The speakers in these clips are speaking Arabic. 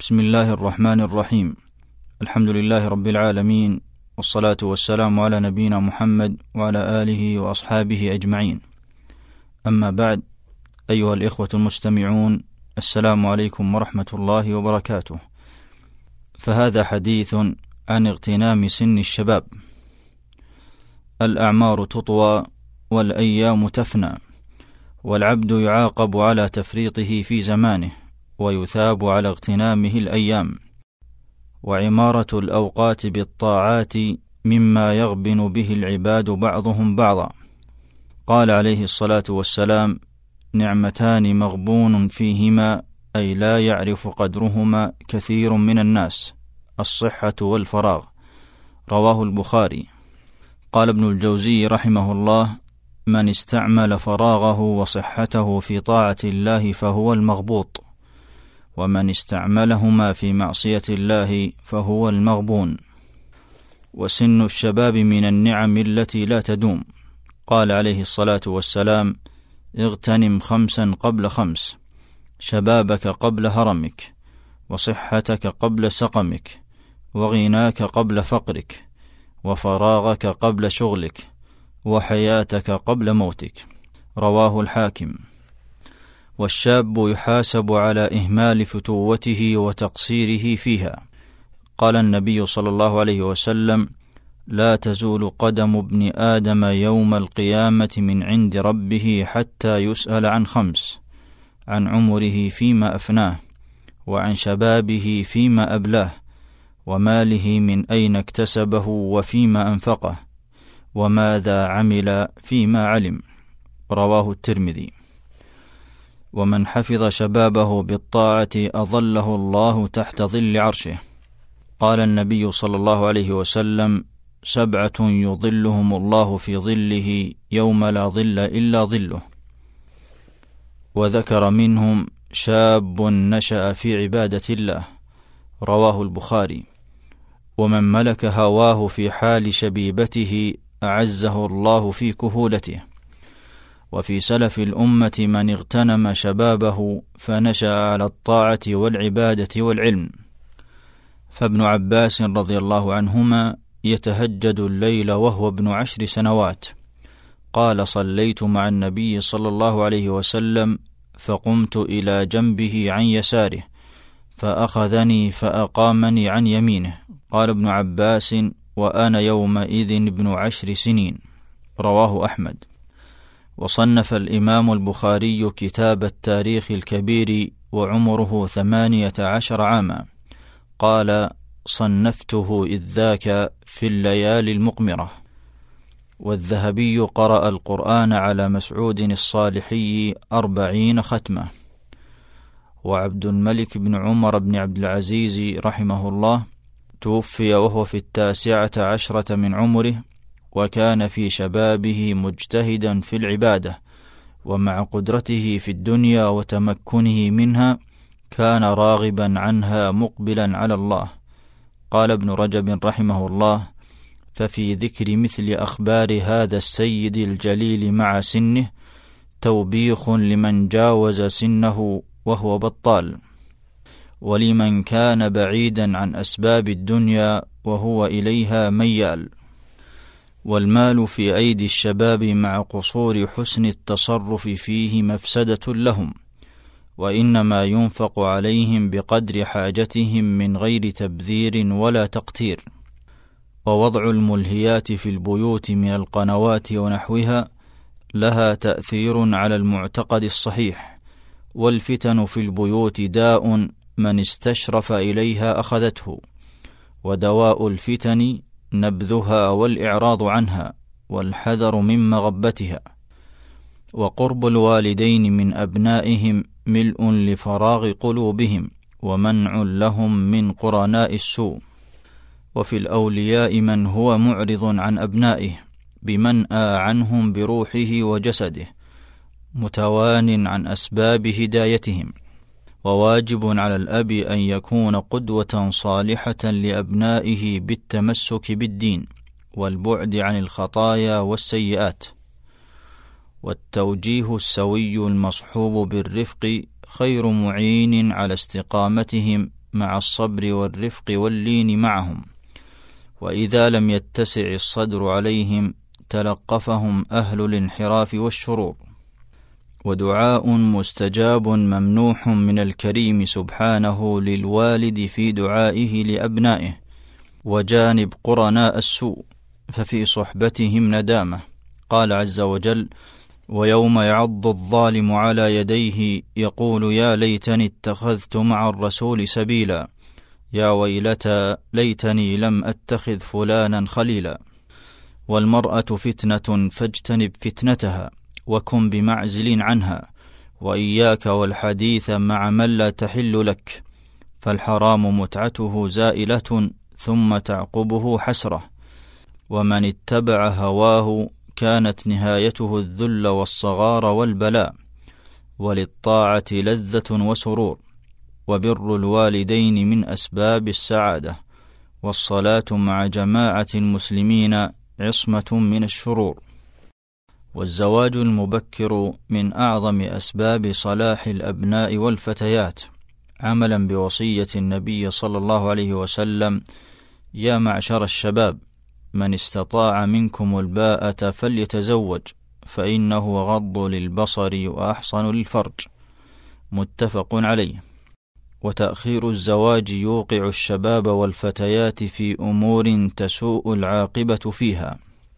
بسم الله الرحمن الرحيم. الحمد لله رب العالمين، والصلاة والسلام على نبينا محمد وعلى آله وأصحابه أجمعين. أما بعد، أيها الإخوة المستمعون، السلام عليكم ورحمة الله وبركاته. فهذا حديث عن اغتنام سن الشباب. الأعمار تطوى والأيام تفنى، والعبد يعاقب على تفريطه في زمانه، ويثاب على اغتنامه الأيام. وعمارة الأوقات بالطاعات مما يغبن به العباد بعضهم بعضا. قال عليه الصلاة والسلام: نعمتان مغبون فيهما، أي لا يعرف قدرهما كثير من الناس: الصحة والفراغ. رواه البخاري. قال ابن الجوزي رحمه الله: من استعمل فراغه وصحته في طاعة الله فهو المغبوط، ومن استعملهما في معصية الله فهو المغبون. وسن الشباب من النعم التي لا تدوم. قال عليه الصلاة والسلام: اغتنم 5 قبل 5: شبابك قبل هرمك، وصحتك قبل سقمك، وغناك قبل فقرك، وفراغك قبل شغلك، وحياتك قبل موتك. رواه الحاكم. والشاب يحاسب على إهمال فتوته وتقصيره فيها. قال النبي صلى الله عليه وسلم: لا تزول قدم ابن آدم يوم القيامة من عند ربه حتى يسأل عن 5: عن عمره فيما أفناه، وعن شبابه فيما أبلاه، وماله من أين اكتسبه وفيما أنفقه، وماذا عمل فيما علم. رواه الترمذي. ومن حفظ شبابه بالطاعة أظله الله تحت ظل عرشه. قال النبي صلى الله عليه وسلم: 7 يظلهم الله في ظله يوم لا ظل إلا ظله. وذكر منهم: شاب نشأ في عبادة الله. رواه البخاري. ومن ملك هواه في حال شبيبته أعزه الله في كهولته. وفي سلف الأمة من اغتنم شبابه فنشأ على الطاعة والعبادة والعلم. فابن عباس رضي الله عنهما يتهجد الليل وهو ابن 10 سنوات. قال: صليت مع النبي صلى الله عليه وسلم، فقمت إلى جنبه عن يساره، فأخذني فأقامني عن يمينه. قال ابن عباس: وأنا يومئذ ابن 10 سنين. رواه أحمد. وصنف الإمام البخاري كتاب التاريخ الكبير وعمره 18 عاما. قال: صنفته إذ ذاك في الليالي المقمرة. والذهبي قرأ القرآن على مسعود الصالحي 40 ختمة. وعبد الملك بن عمر بن عبد العزيز رحمه الله توفي وهو في 19 من عمره، وكان في شبابه مجتهدا في العبادة، ومع قدرته في الدنيا وتمكنه منها كان راغبا عنها مقبلا على الله. قال ابن رجب رحمه الله: ففي ذكر مثل أخبار هذا السيد الجليل مع سنه توبيخ لمن جاوز سنه وهو بطال، ولمن كان بعيدا عن أسباب الدنيا وهو إليها ميال. والمال في أيدي الشباب مع قصور حسن التصرف فيه مفسدة لهم، وإنما ينفق عليهم بقدر حاجتهم من غير تبذير ولا تقتير. ووضع الملهيات في البيوت من القنوات ونحوها لها تأثير على المعتقد الصحيح. والفتن في البيوت داء من استشرف إليها أخذته، ودواء الفتن نبذها والإعراض عنها والحذر من مغبتها. وقرب الوالدين من أبنائهم ملء لفراغ قلوبهم، ومنع لهم من قرناء السوء. وفي الأولياء من هو معرض عن أبنائه بمنأى عنهم بروحه وجسده، متوان عن أسباب هدايتهم. وواجب على الأب أن يكون قدوة صالحة لأبنائه بالتمسك بالدين والبعد عن الخطايا والسيئات. والتوجيه السوي المصحوب بالرفق خير معين على استقامتهم مع الصبر والرفق واللين معهم، وإذا لم يتسع الصدر عليهم تلقفهم أهل الانحراف والشرور. ودعاء مستجاب ممنوح من الكريم سبحانه للوالد في دعائه لأبنائه، وجانب قرناء السوء ففي صحبتهم ندامة. قال عز وجل: ويوم يعض الظالم على يديه يقول يا ليتني اتخذت مع الرسول سبيلا، يا ويلتى ليتني لم أتخذ فلانا خليلا. والمرأة فتنة فاجتنب فتنتها وكن بمعزل عنها، وإياك والحديث مع من لا تحل لك، فالحرام متعته زائلة ثم تعقبه حسرة، ومن اتبع هواه كانت نهايته الذل والصغار والبلاء. وللطاعة لذة وسرور، وبر الوالدين من أسباب السعادة، والصلاة مع جماعة المسلمين عصمة من الشرور. والزواج المبكر من أعظم أسباب صلاح الأبناء والفتيات، عملا بوصية النبي صلى الله عليه وسلم: يا معشر الشباب من استطاع منكم الباءة فليتزوج، فإنه غض للبصر وأحصن للفرج. متفق عليه. وتأخير الزواج يوقع الشباب والفتيات في أمور تسوء العاقبة فيها.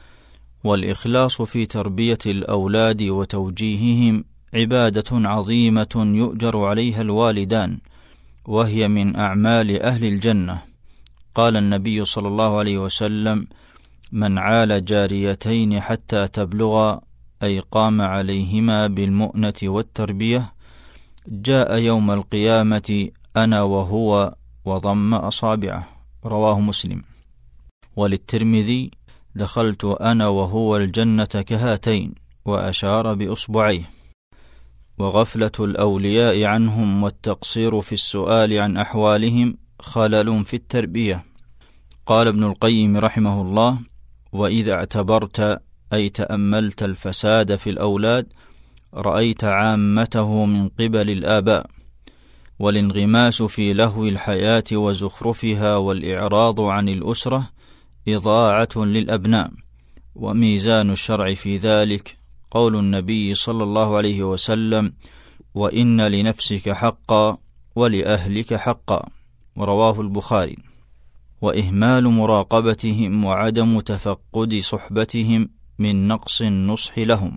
والإخلاص في تربية الأولاد وتوجيههم عبادة عظيمة يؤجر عليها الوالدان، وهي من أعمال أهل الجنة. قال النبي صلى الله عليه وسلم: من عال جاريتين حتى تبلغا، أي قام عليهما بالمؤنة والتربية، جاء يوم القيامة أنا وهو وضم أصابعه. رواه مسلم. وللترمذي: دخلت أنا وهو الجنة كهاتين، وأشار بأصبعيه. وغفلة الأولياء عنهم والتقصير في السؤال عن أحوالهم خلل في التربية. قال ابن القيم رحمه الله: وإذا اعتبرت أي تأملت الفساد في الأولاد رأيت عامته من قبل الآباء، والانغماس في لهو الحياة وزخرفها والإعراض عن الأسرة إضاعة للأبناء. وميزان الشرع في ذلك قول النبي صلى الله عليه وسلم: وإن لنفسك حقا ولأهلك حقا. رواه البخاري. وإهمال مراقبتهم وعدم تفقد صحبتهم من نقص النصح لهم.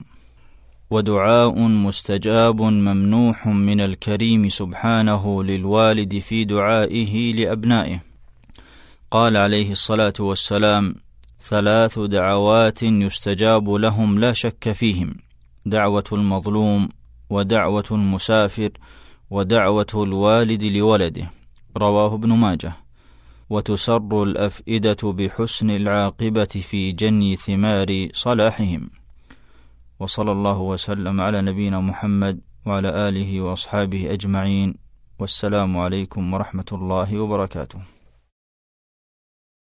ودعاء مستجاب ممنوح من الكريم سبحانه للوالد في دعائه لأبنائه. قال عليه الصلاة والسلام: 3 دعوات يستجاب لهم لا شك فيهم: دعوة المظلوم، ودعوة المسافر، ودعوة الوالد لولده. رواه ابن ماجه. وتسر الأفئدة بحسن العاقبة في جني ثمار صلاحهم. وصلى الله وسلم على نبينا محمد وعلى آله وأصحابه أجمعين، والسلام عليكم ورحمة الله وبركاته.